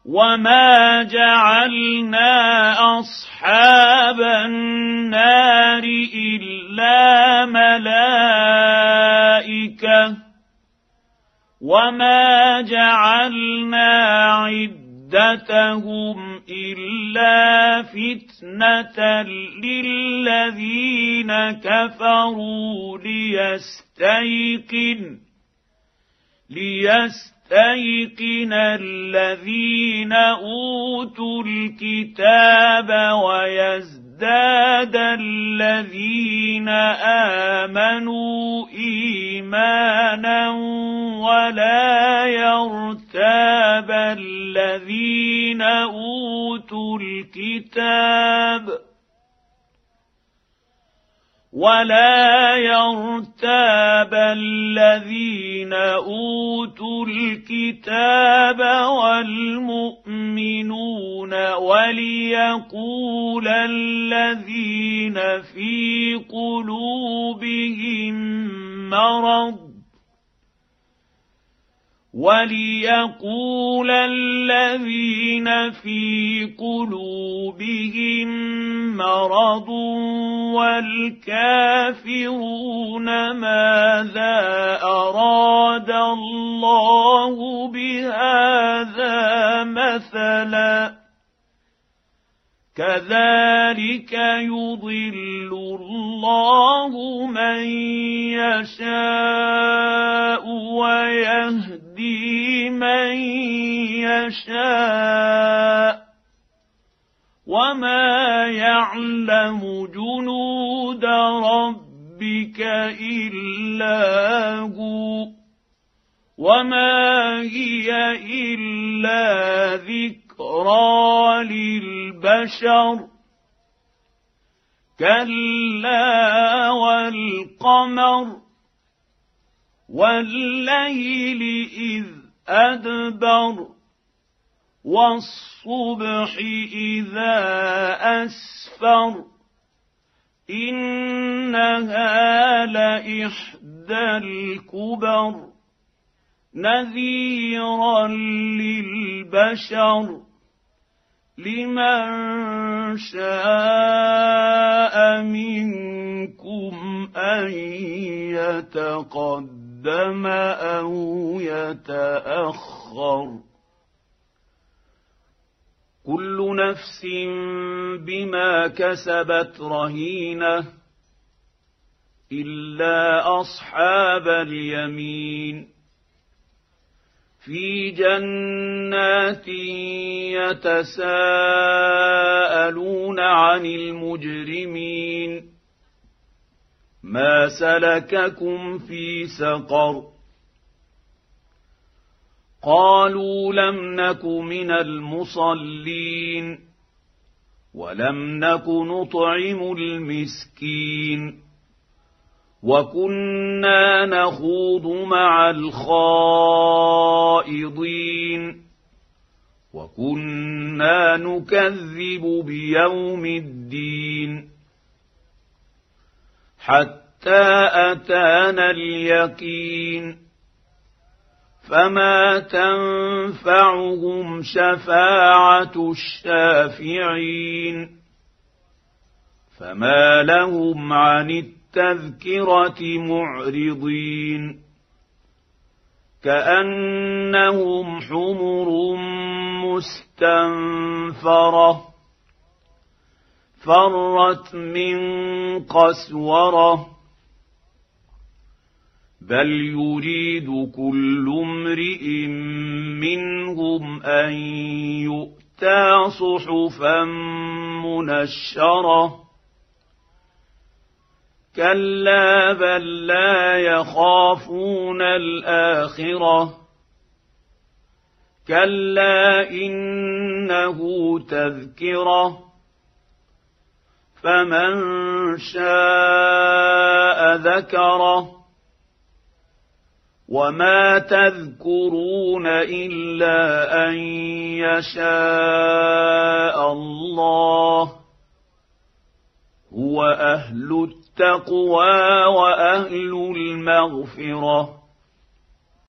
وما جعلنا أصحاب النار إلا ملائكة وما جعلنا عدتهم إلا فتنة للذين كفروا ليستيقن الذين أوتوا الكتاب ويزداد الذين آمنوا إيمانا ولا يرتاب الذين أوتوا الكتاب والمؤمنون وليقول الذين في قلوبهم مرض والكافرون ماذا أراد الله بهذا مثلا كذلك يضل الله من يشاء ويهدي من يشاء وما يعلم جنود ربك إلا هو وما هي إلا ذكرى للبشر كلا والقمر والليل إذ أدبر والصبح إذا أسفر إنها لإحدى الكبر نذيرا للبشر لمن شاء منكم أن يتقدم أو يتأخر كل نفس بما كسبت رهينة إلا أصحاب اليمين في جنات يتساءلون عن المجرمين ما سلككم في سقر قالوا لم نك من المصلين ولم نك نطعم المسكين وكنا نخوض مع الخائضين وكنا نكذب بيوم الدين حتى أتانا اليقين فما تنفعهم شفاعة الشافعين فما لهم عن التذكرة معرضين كأنهم حمر مستنفرة فرت من قسورة بل يريد كل امرئ منهم أن يؤتى صحفا منشرة كلا بل لا يخافون الآخرة كلا إنه تذكرة فمن شاء ذكره وما تذكرون إلا أن يشاء الله هو أهل التقوى وأهل المغفرة